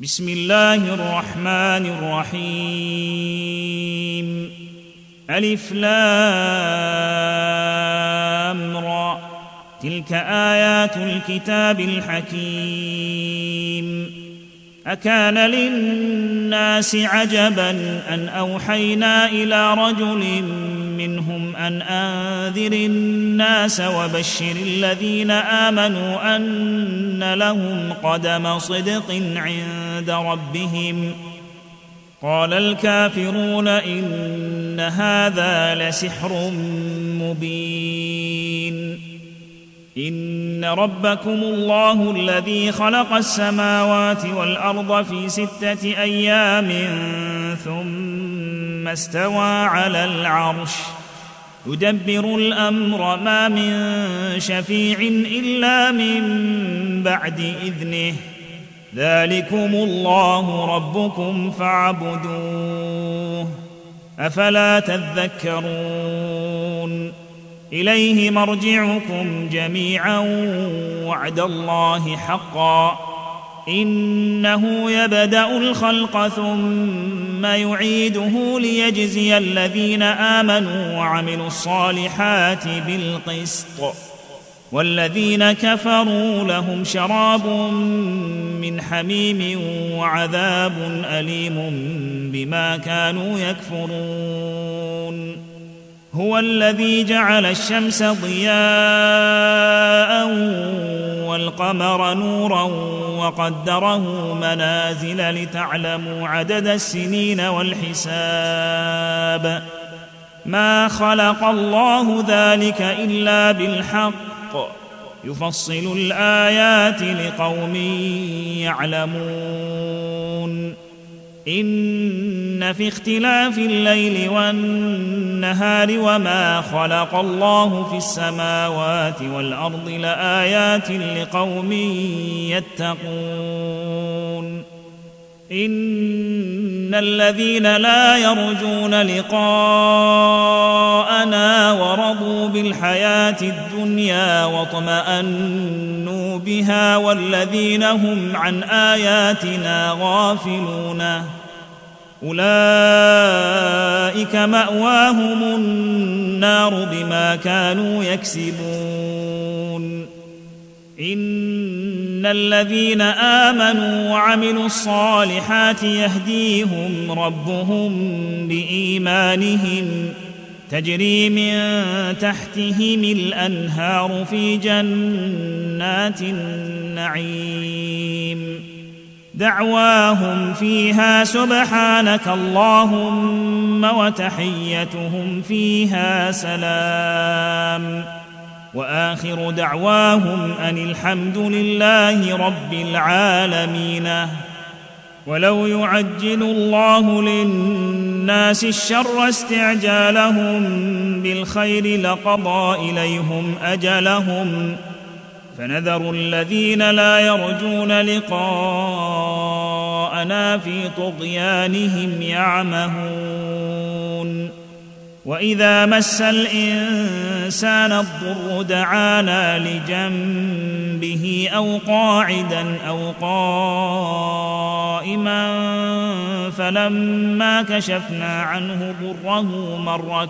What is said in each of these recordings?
بسم الله الرحمن الرحيم. ألف لام را، تلك آيات الكتاب الحكيم. أكان للناس عجبا أن أوحينا إلى رجل منهم أن أنذر الناس وبشر الذين آمنوا أن لهم قدم صدق عند ربهم. قال الكافرون إن هذا لسحر مبين. إن ربكم الله الذي خلق السماوات والأرض في 6 أيام ثم استوى على العرش يدبر الأمر، ما من شفيع إلا من بعد إذنه. ذلكم الله ربكم فاعبدوه، أفلا تذكرون؟ إليه مرجعكم جميعا وعد الله حقا، إنه يبدأ الخلق ثم يعيده ليجزي الذين آمنوا وعملوا الصالحات بالقسط، والذين كفروا لهم شراب من حميم وعذاب أليم بما كانوا يكفرون. هو الذي جعل الشمس ضياء والقمر نورا وقدره منازل لتعلموا عدد السنين والحساب. ما خلق الله ذلك إلا بالحق، يفصل الآيات لقوم يعلمون. إن في اختلاف الليل والنهار وما خلق الله في السماوات والأرض لآيات لقوم يتقون. إن الذين لا يرجون لقاءنا ورضوا بالحياة الدنيا واطمأنوا بها والذين هم عن آياتنا غافلون أولئك مأواهم النار بما كانوا يكسبون. إن الذين آمنوا وعملوا الصالحات يهديهم ربهم بإيمانهم، تجري من تحتهم الأنهار في جنات النعيم. دعواهم فيها سبحانك اللهم وتحيتهم فيها سلام، وآخر دعواهم أن الحمد لله رب العالمين. ولو يعجل الله للناس الشر استعجالهم بالخير لقضى إليهم أجلهم، فنذر الذين لا يرجون لقاءنا في طغيانهم يعمهون. وإذا مس الإنسان الضر دعانا لجنبه أو قاعدا أو قائما فلما كشفنا عنه ضره مر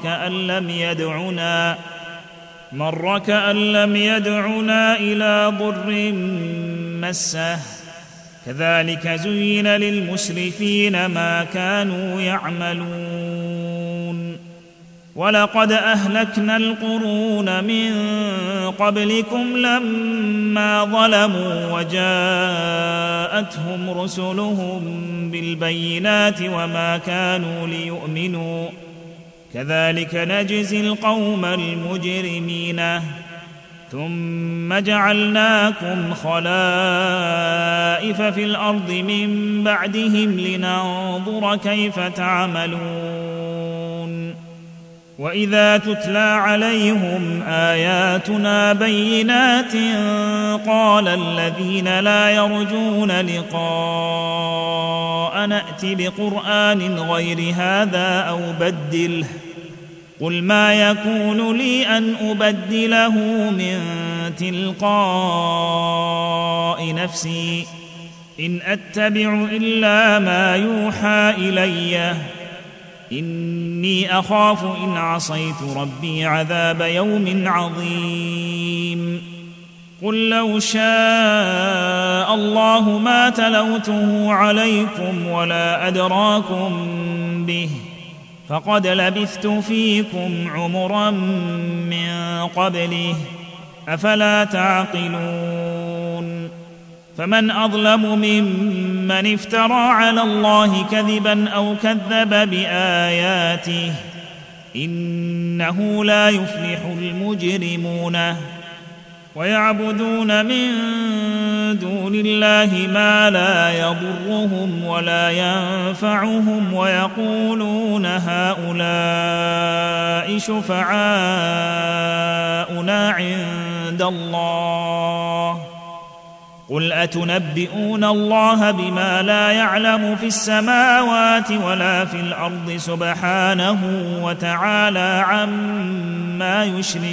كأن لم يدعنا إلى ضر مسه. كذلك زين للمسرفين ما كانوا يعملون. ولقد أهلكنا القرون من قبلكم لما ظلموا وجاءتهم رسلهم بالبينات وما كانوا ليؤمنوا، كذلك نجزي القوم المجرمين. ثم جعلناكم خلائف في الأرض من بعدهم لننظر كيف تعملون. وإذا تتلى عليهم آياتنا بينات قال الذين لا يرجون لقاءنا ائت بقرآن غير هذا أو بدله، قل ما يكون لي أن أبدله من تلقاء نفسي إن أتبع إلا ما يوحى إلي إني أخاف إن عصيت ربي عذاب يوم عظيم قل لو شاء الله ما تلوته عليكم ولا أدراكم به فقد لبثت فيكم عمرا من قبله أفلا تعقلون فمن أظلم ممن افترى على الله كذبا أو كذب بآياته إنه لا يفلح المجرمون ويعبدون من دون الله ما لا يضرهم ولا ينفعهم ويقولون هؤلاء شفعاؤنا عند الله قل أتنبئون الله بما لا يعلم في السماوات ولا في الأرض سبحانه وتعالى عما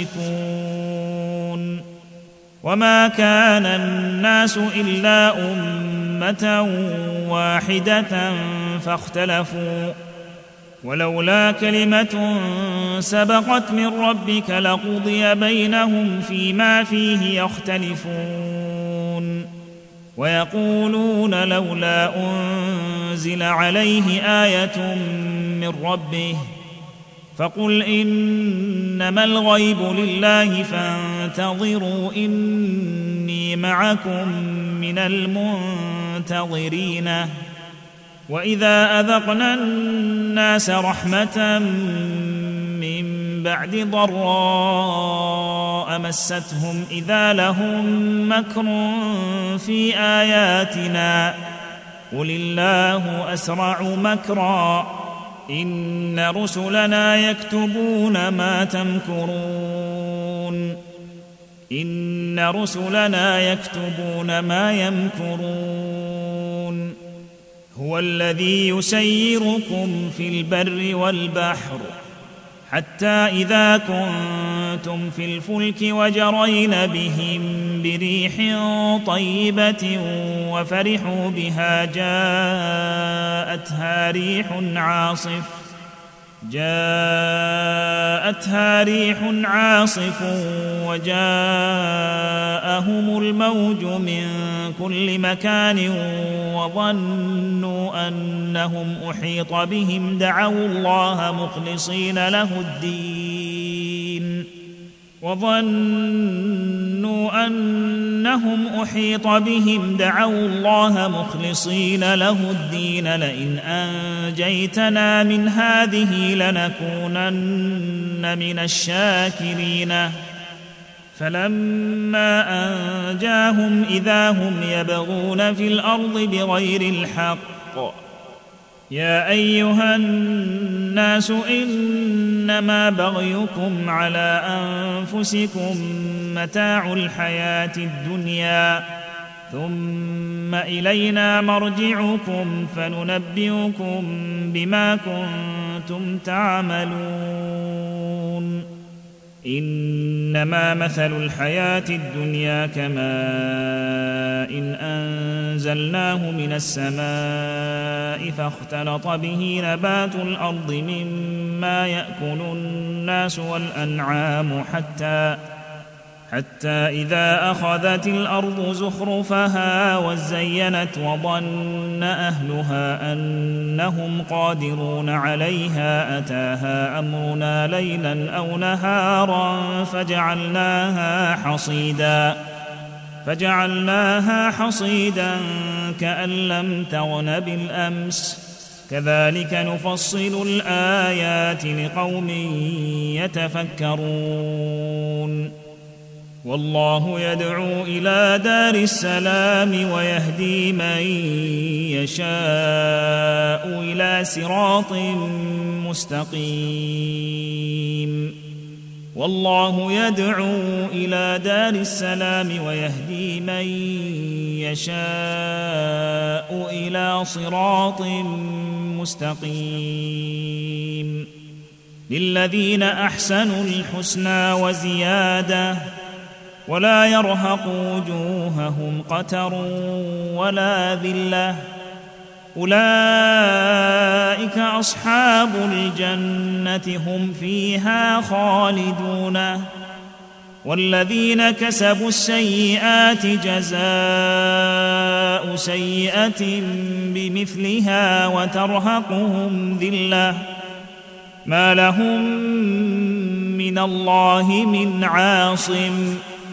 يشركون وما كان الناس إلا أمة واحدة فاختلفوا ولولا كلمة سبقت من ربك لقضي بينهم فيما فيه يختلفون ويقولون لولا أنزل عليه آية من ربه فقل إنما الغيب لله فانتظروا إني معكم من المنتظرين وإذا أذقنا الناس رحمة من بعد ضراء مستهم إذا لهم مكر في آياتنا قل الله أسرع مكرا إن رسلنا يكتبون ما تمكرون إن رسلنا يكتبون ما يمكرون هو الذي يسيركم في البر والبحر حتى إذا كنتم في الفلك وجرين بهم بريح طيبة وفرحوا بها جاءتها ريح عاصف وجاءهم الموج من كل مكان وظنوا أنهم أحيط بهم دعوا الله مخلصين له الدين لئن أنجيتنا من هذه لنكونن من الشاكرين فلما أنجاهم إذا هم يبغون في الأرض بغير الحق يا أيها الناس إنما بغيكم على أنفسكم متاع الحياة الدنيا ثم إلينا مرجعكم فننبئكم بما كنتم تعملون إنما مثل الحياة الدنيا كماء إن أنزلناه من السماء فاختلط به نبات الأرض مما يأكل الناس والأنعام حتى إذا أخذت الأرض زخرفها وزينت وظن أهلها أنهم قادرون عليها أتاها أمرنا ليلا أو نهارا فجعلناها حصيدا كأن لم تغن بالأمس كذلك نفصل الآيات لقوم يتفكرون والله يدعو إلى دار السلام ويهدي من يشاء إلى صراط مستقيم والله يدعو إلى دار السلام ويهدي من يشاء إلى صراط مستقيم للذين أحسنوا الحسنى وزيادة ولا يرهق وجوههم قتر ولا ذلة أولئك أصحاب الجنة هم فيها خالدون والذين كسبوا السيئات جزاء سيئة بمثلها وترهقهم ذلة ما لهم من الله من عاصم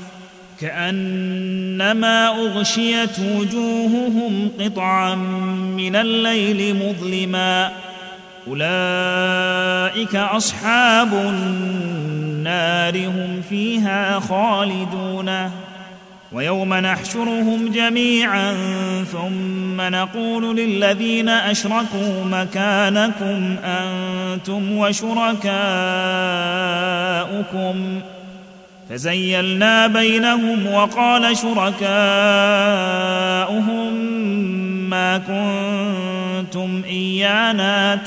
كأنما أغشيت وجوههم قطعا من الليل مظلما أولئك أصحاب النار هم فيها خالدون ويوم نحشرهم جميعا ثم نقول للذين أشركوا مكانكم أنتم وشركاؤكم فزيلنا بينهم وقال شركاؤهم ما كنتم إيانا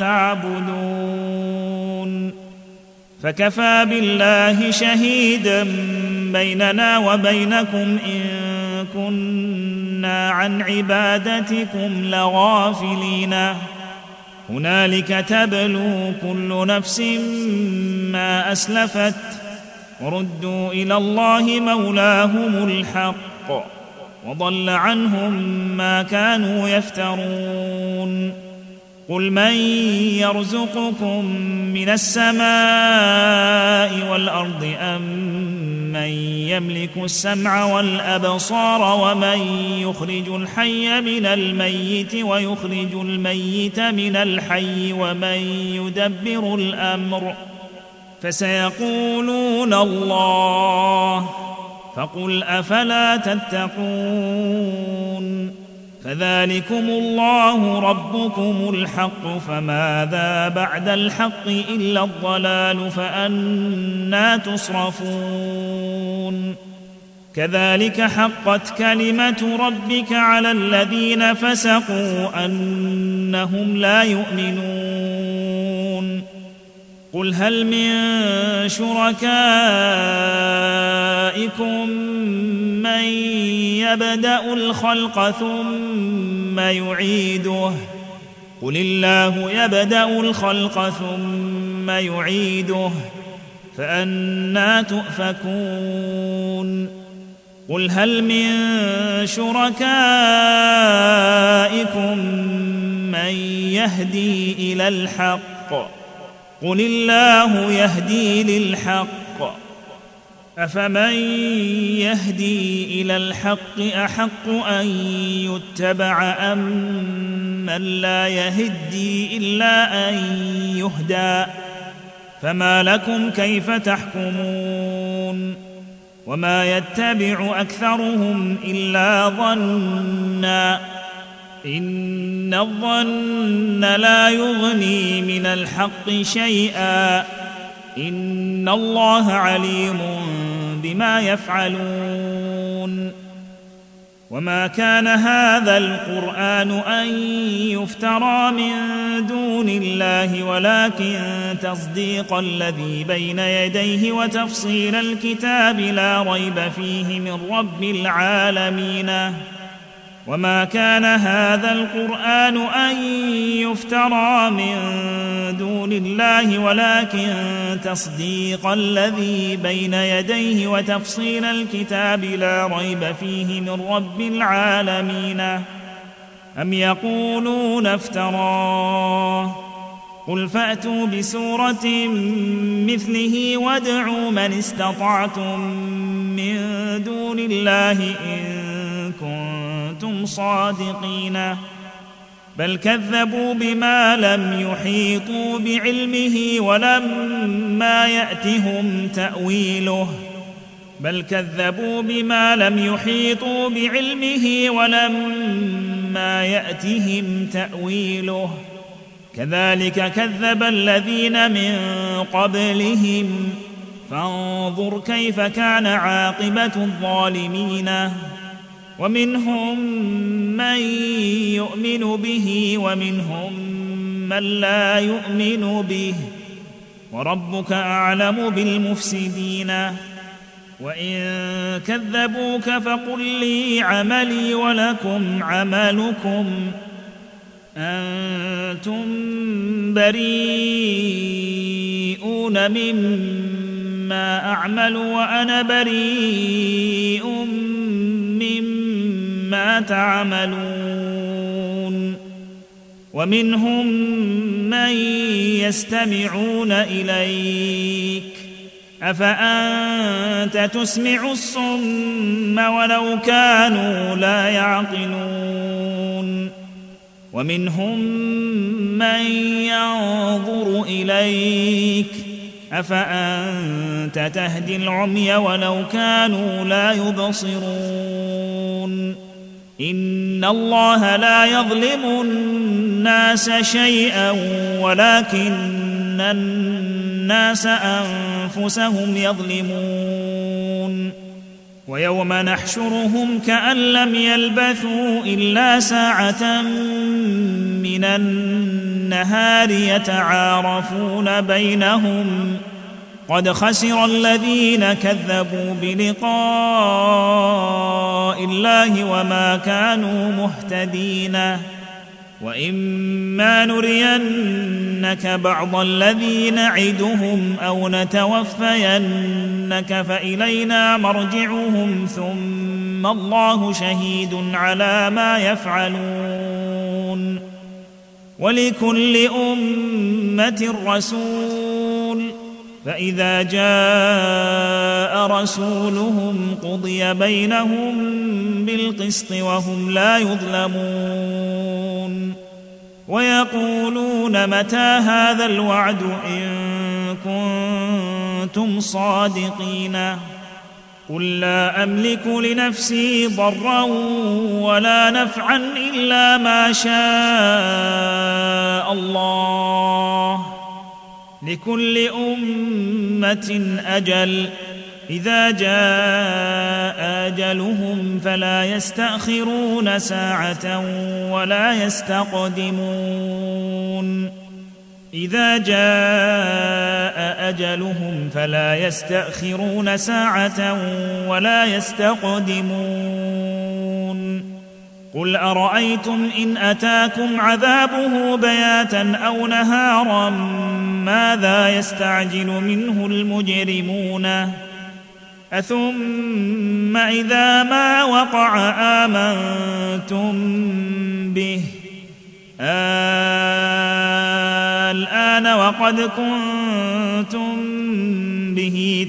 تعبدون فكفى بالله شهيدا بيننا وبينكم إن كنا عن عبادتكم لغافلين هنالك تبلو كل نفس ما أسلفت وردوا إلى الله مولاهم الحق وضل عنهم ما كانوا يفترون قل من يرزقكم من السماء والأرض أم من يملك السمع والأبصار ومن يخرج الحي من الميت ويخرج الميت من الحي ومن يدبر الأمر فسيقولون الله فقل أفلا تتقون فذلكم الله ربكم الحق فماذا بعد الحق إلا الضلال فأنى تصرفون كذلك حقت كلمة ربك على الذين فسقوا أنهم لا يؤمنون قل هل من شركائكم من يبدأ الخلق ثم يعيده قل الله يبدأ الخلق ثم يعيده فأنى تؤفكون قل هل من شركائكم من يهدي إلى الحق قل الله يهدي للحق أفمن يهدي إلى الحق أحق أن يتبع أم من لا يهدي إلا أن يهدى فما لكم كيف تحكمون وما يتبع أكثرهم إلا ظنا إن الظن لا يغني من الحق شيئا إن الله عليم بما يفعلون وما كان هذا القرآن أن يفترى من دون الله ولكن تصديق الذي بين يديه وتفصيل الكتاب لا ريب فيه من رب العالمين وما كان هذا القرآن أن يفترى من دون الله ولكن تصديق الذي بين يديه وتفصيل الكتاب لا ريب فيه من رب العالمين أم يقولون افتراه قل فأتوا بسورة مثله وادعوا من استطعتم من دون الله إن كنتم صادقين بل كذبوا بما لم يحيطوا بعلمه ولما يأتهم تأويله كذلك كذب الذين من قبلهم فانظر كيف كان عاقبة الظالمين ومنهم من يؤمن به ومنهم من لا يؤمن به وربك أعلم بالمفسدين وإن كذبوك فقل لي عملي ولكم عملكم أنتم بريئون مما أعمل وأنا بريء مما تعملون ومنهم من يستمعون إليك أفأنت تسمع الصم ولو كانوا لا يعقلون ومنهم من ينظر إليك أفأنت تهدي العمي ولو كانوا لا يبصرون إن الله لا يظلم الناس شيئا ولكن الناس أنفسهم يظلمون ويوم نحشرهم كأن لم يلبثوا إلا ساعة من النهار يتعارفون بينهم قد خسر الذين كذبوا بلقاء الله وما كانوا مهتدين وإما نرينك بعض الذي نعدهم أو نتوفينك فإلينا مرجعهم ثم الله شهيد على ما يفعلون ولكل أمة رسول فإذا جاء رسولهم قضي بينهم بالقسط وهم لا يظلمون ويقولون متى هذا الوعد إن كنتم صادقين قل لا أملك لنفسي ضرا ولا نفعا إلا ما شاء الله لكل أمة أجل إذا جاء أجلهم فلا يستأخرون ساعة ولا يستقدمون إذا جاء أجلهم فلا يستأخرون ساعة ولا يستقدمون قل أرأيتم إن أتاكم عذابه بياتا أو نهارا ماذا يستعجل منه المجرمون أثم إذا ما وقع آمنتم به الآن وقد كنتم به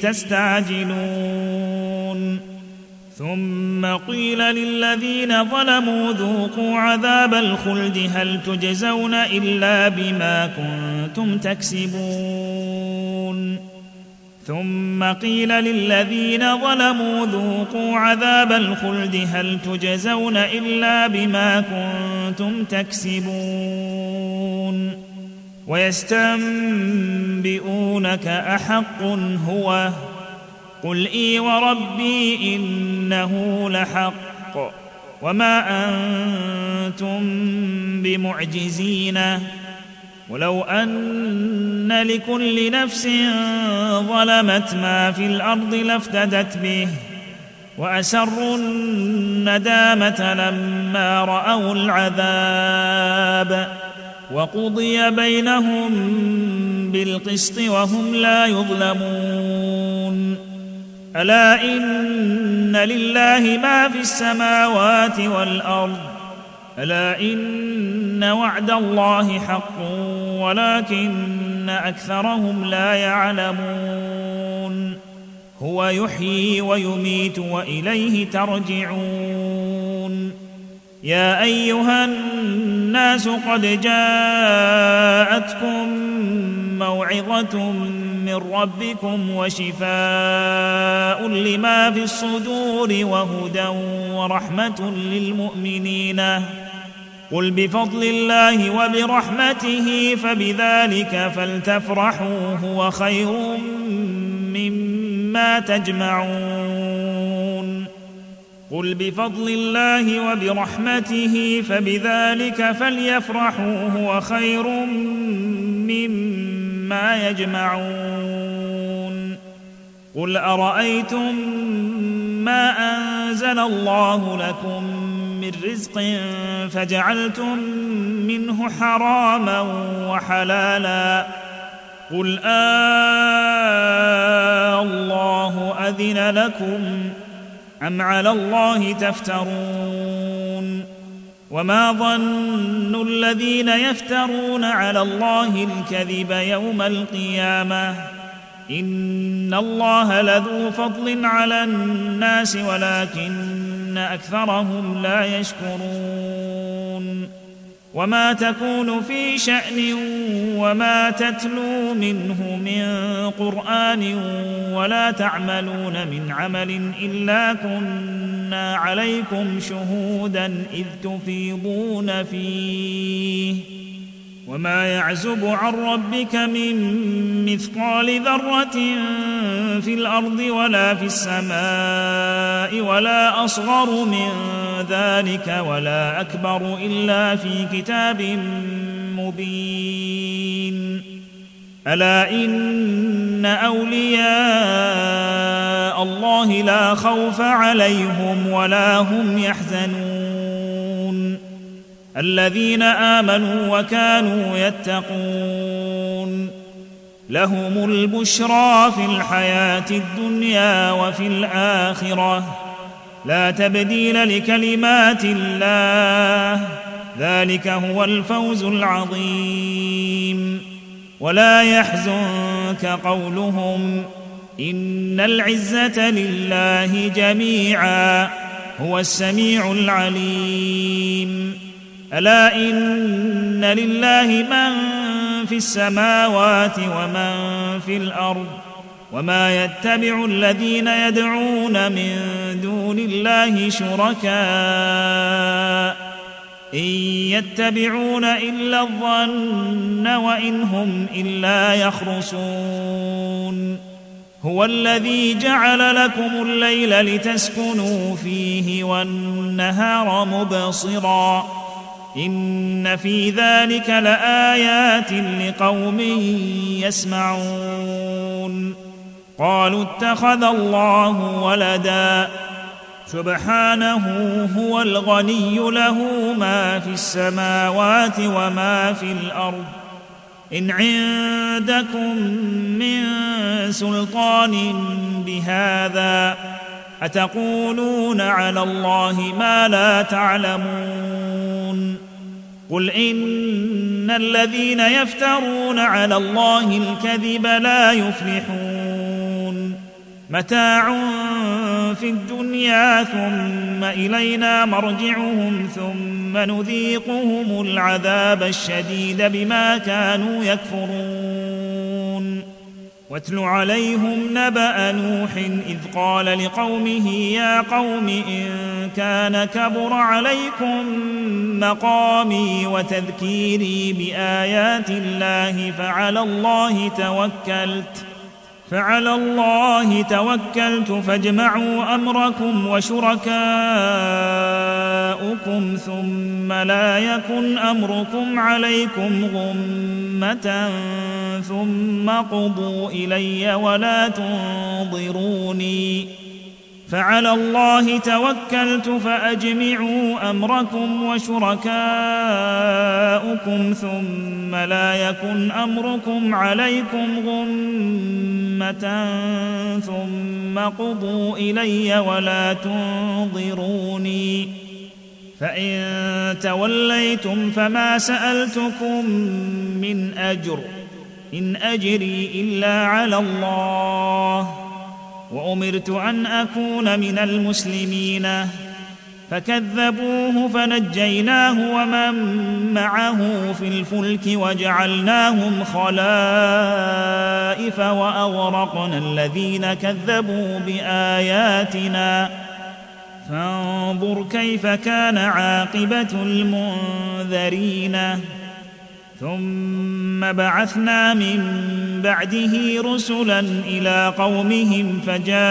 تستعجلون ثم قيل للذين ظلموا ذوقوا عذاب الخلد هل تجزون إلا بما كنتم تكسبون ثم قيل للذين ظلموا ذوقوا عذاب الخلد هل تجزون إلا بما كنتم تكسبون ويستنبئونك أحق هو قل إي وربي إنه لحق وما أنتم بمعجزين ولو أن لكل نفس ظلمت ما في الأرض لافتدت به وأسروا الندامة لما رأوا العذاب وقضي بينهم بالقسط وهم لا يظلمون ألا إن لله ما في السماوات والأرض ألا إن وعد الله حق ولكن أكثرهم لا يعلمون هو يحيي ويميت وإليه ترجعون يا أيها الناس قد جاءتكم موعظة من ربكم وشفاء لما في الصدور وهدى ورحمة للمؤمنين قل بفضل الله وبرحمته فبذلك فلتفرحوا هو خير مما تجمعون قل بفضل الله وبرحمته فبذلك فليفرحوا هو خير مما يجمعون قل أرأيتم ما أنزل الله لكم من رزق فجعلتم منه حراما وحلالا قل الله أذن لكم أم على الله تفترون وما ظن الذين يفترون على الله الكذب يوم القيامة إن الله لذو فضل على الناس ولكن أكثرهم لا يشكرون وما تكون في شأن وما تتلو منه من قرآن ولا تعملون من عمل إلا كنا عليكم شهودا إذ تفيضون فيه وما يعزب عن ربك من مثقال ذرة في الأرض ولا في السماء ولا أصغر من ذلك ولا أكبر إلا في كتاب مبين ألا إن أولياء الله لا خوف عليهم ولا هم يحزنون الذين آمنوا وكانوا يتقون لهم البشرى في الحياة الدنيا وفي الآخرة لا تبديل لكلمات الله ذلك هو الفوز العظيم ولا يحزنك قولهم إن العزة لله جميعا هو السميع العليم ألا إن لله من في السماوات ومن في الأرض وما يتبع الذين يدعون من دون الله شركاء إن يتبعون إلا الظن وإن هم إلا يخرصون هو الذي جعل لكم الليل لتسكنوا فيه والنهار مبصرا إن في ذلك لآيات لقوم يسمعون قالوا اتخذ الله ولدا سبحانه هو الغني له ما في السماوات وما في الأرض إن عندكم من سلطان بهذا أتقولون على الله ما لا تعلمون قل إن الذين يفترون على الله الكذب لا يفلحون متاع في الدنيا ثم إلينا مرجعهم ثم نذيقهم العذاب الشديد بما كانوا يكفرون واتل عليهم نبأ نوح إذ قال لقومه يا قوم إن كان كبر عليكم مقامي وتذكيري بآيات الله فعلى الله توكلت فاجمعوا أمركم وشركاؤكم ثم لا يكن أمركم عليكم غمة ثم قضوا إلي ولا تنظروني فعلى الله توكلت فأجمعوا أمركم وشركاؤكم ثم لا يكن أمركم عليكم غمة ثم قضوا إلي ولا تنظروني فإن توليتم فما سألتكم من أجر إن أجري إلا على الله وأمرت أن أكون من المسلمين فكذبوه فنجيناه ومن معه في الفلك وجعلناهم خلائف وأغرقنا الذين كذبوا بآياتنا فانظر كيف كان عاقبة المنذرين ثم بعثنا من بعده رسلا إلى قومهم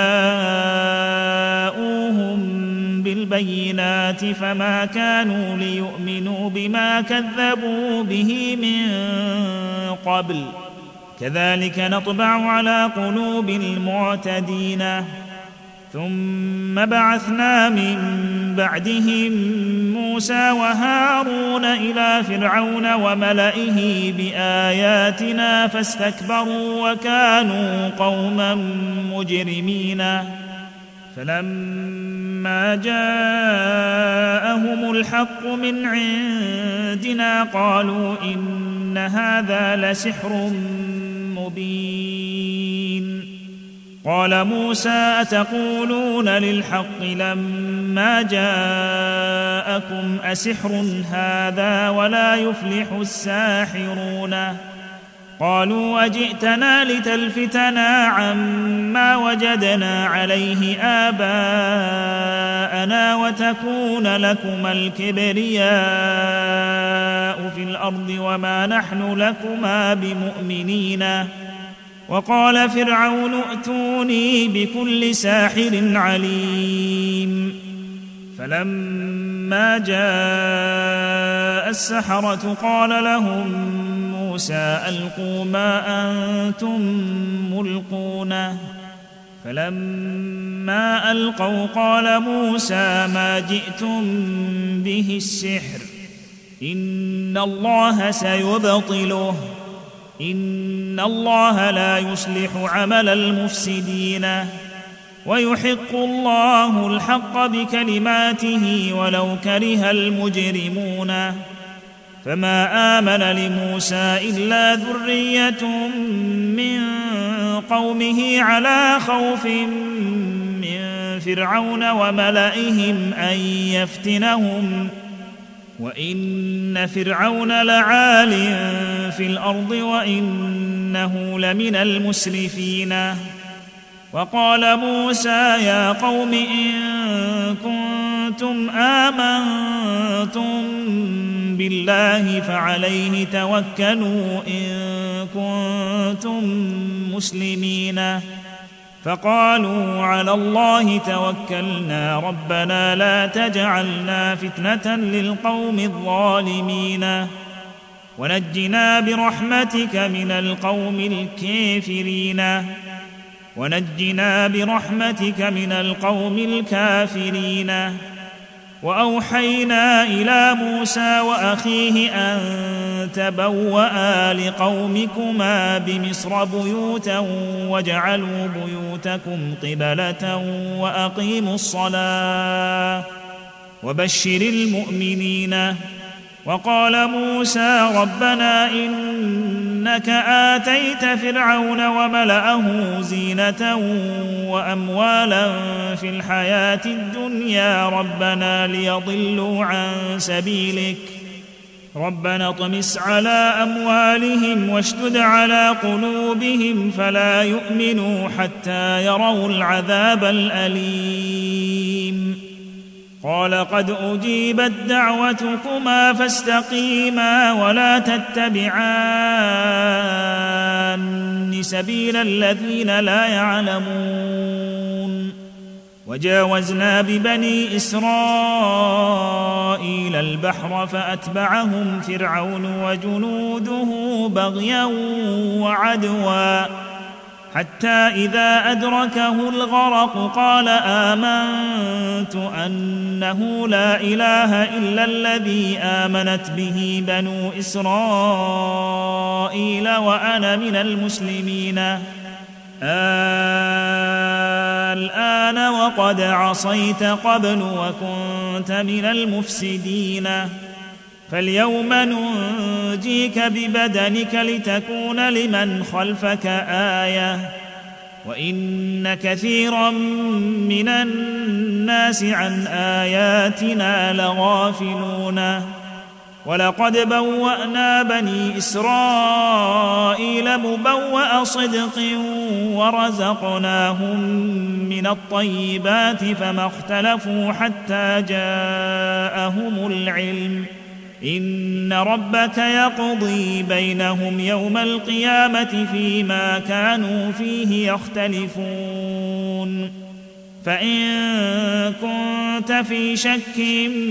فجاءوهم بالبينات فما كانوا ليؤمنوا بما كذبوا به من قبل كذلك نطبع على قلوب المعتدين. ثم بعثنا من بعدهم موسى وهارون إلى فرعون وملئه بآياتنا فاستكبروا وكانوا قوما مجرمين. فلما جاءهم الحق من عندنا قالوا إن هذا لسحر مبين. قال موسى أتقولون للحق لما جاءكم أسحر هذا ولا يفلح الساحرون. قالوا أجئتنا لتلفتنا عما وجدنا عليه آباءنا وتكون لكما الكبرياء في الأرض وما نحن لكما بمؤمنين. وقال فرعون ائتوني بكل ساحر عليم. فلما جاء السحرة قال لهم موسى ألقوا ما أنتم ملقون. فلما ألقوا قال موسى ما جئتم به السحر إن الله سيبطله إن الله لا يصلح عمل المفسدين ويحق الله الحق بكلماته ولو كره المجرمون. فما آمن لموسى إلا ذرية من قومه على خوف من فرعون وملئهم أن يفتنهم وإن فرعون لعال في الأرض وإنه لمن المسرفين. وقال موسى يا قوم إن كنتم آمنتم بالله فعليه توكلوا إن كنتم مسلمين. فقالوا على الله توكلنا ربنا لا تجعلنا فتنة للقوم الظالمين ونجنا برحمتك من القوم الكافرين ونجنا برحمتك من القوم الكافرين. وأوحينا إلى موسى وأخيه أن تبوأ لقومكما بمصر بيوتا واجعلوا بيوتكم قبلة وأقيموا الصلاة وبشر المؤمنين. وقال موسى ربنا إنك آتيت فرعون وملأه زينة وأموالا في الحياة الدنيا ربنا ليضلوا عن سبيلك ربنا اطمس على أموالهم واشدد على قلوبهم فلا يؤمنوا حتى يروا العذاب الأليم. قال قد أجيبت دعوتكما فاستقيما ولا تتبعان سبيل الذين لا يعلمون. وجاوزنا ببني إسرائيل البحر فأتبعهم فرعون وجنوده بغيا وعدوا حتى إذا أدركه الغرق قال آمنت أنه لا إله إلا الذي آمنت به بنو إسرائيل وأنا من المسلمين. الآن وقد عصيت قبل وكنت من المفسدين فاليوم ننجيك ببدنك لتكون لمن خلفك آية وإن كثيرا من الناس عن آياتنا لغافلون. ولقد بوأنا بني إسرائيل مبوأ صدق ورزقناهم من الطيبات فما اختلفوا حتى جاءهم العلم إن ربك يقضي بينهم يوم القيامة فيما كانوا فيه يختلفون. فإن كنت في شك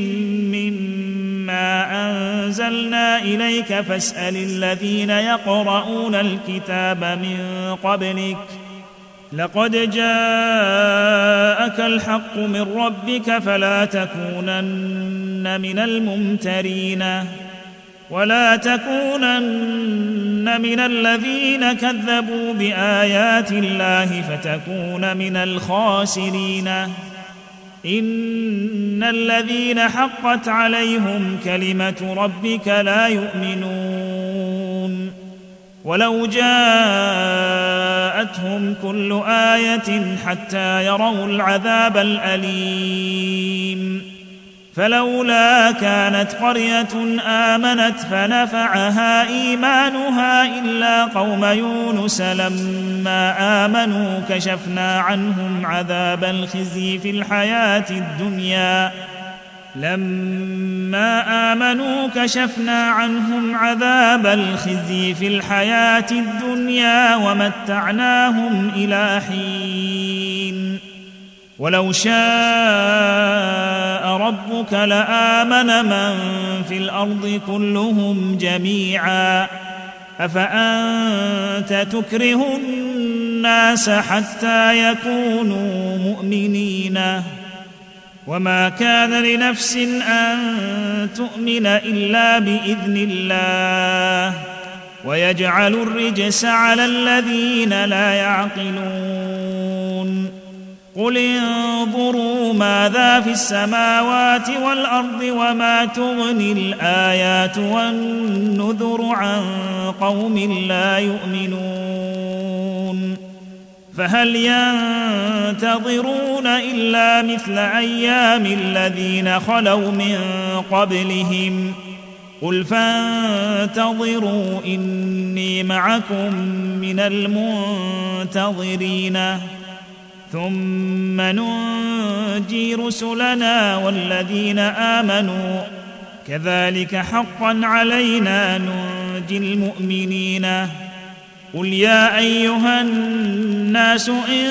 مما أنزلنا إليك فاسأل الذين يقرؤون الكتاب من قبلك لقد جاءك الحق من ربك فلا تكونن من الممترين ولا تكونن من الذين كذبوا بآيات الله فتكون من الخاسرين إن الذين حقت عليهم كلمة ربك لا يؤمنون ولو جاءتهم كل آية حتى يروا العذاب الأليم فلولا كانت قرية آمنت فنفعها إيمانها إلا قوم يونس لما آمنوا كشفنا عنهم عذاب الخزي في الحياة الدنيا ومتعناهم إلى حين ولو شاء ربك لآمن من في الأرض كلهم جميعا أفأنت تكره الناس حتى يكونوا مؤمنين وما كان لنفس أن تؤمن إلا بإذن الله ويجعل الرجس على الذين لا يعقلون قل انظروا ماذا في السماوات والأرض وما تغني الآيات والنذر عن قوم لا يؤمنون فهل ينتظرون إلا مثل أيام الذين خلوا من قبلهم قل فانتظروا إني معكم من المنتظرين ثم ننجي رسلنا والذين آمنوا كذلك حقا علينا ننجي المؤمنين قل يا أيها الناس إن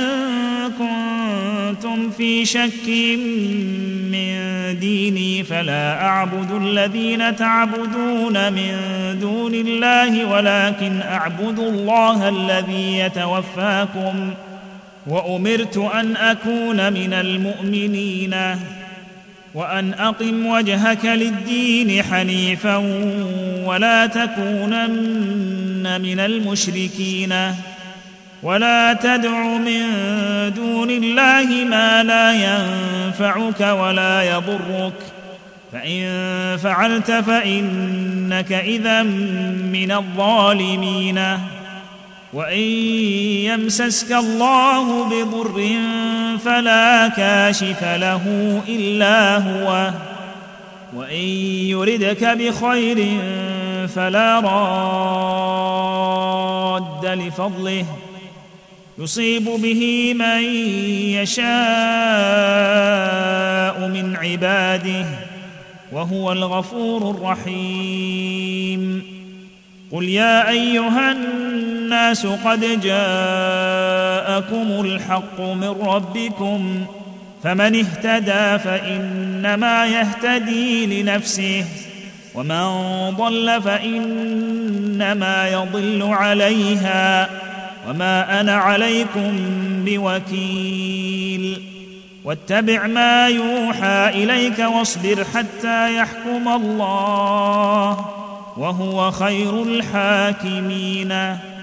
كنتم في شك من ديني فلا أعبد الذين تعبدون من دون الله ولكن أعبد الله الذي يتوفاكم وأمرت أن أكون من المؤمنين وأن أقم وجهك للدين حنيفا ولا تكونن من المشركين ولا تدع من دون الله ما لا ينفعك ولا يضرك فإن فعلت فإنك إذا من الظالمين وإن يمسسك الله بضر فلا كاشف له إلا هو وإن يردك بخير فلا راد لفضله يصيب به من يشاء من عباده وهو الغفور الرحيم قل يا أيها الناس قد جاءكم الحق من ربكم فمن اهتدى فإنما يهتدي لنفسه ومن ضل فإنما يضل عليها وما أنا عليكم بوكيل واتبع ما يوحى إليك واصبر حتى يحكم الله وهو خير الحاكمين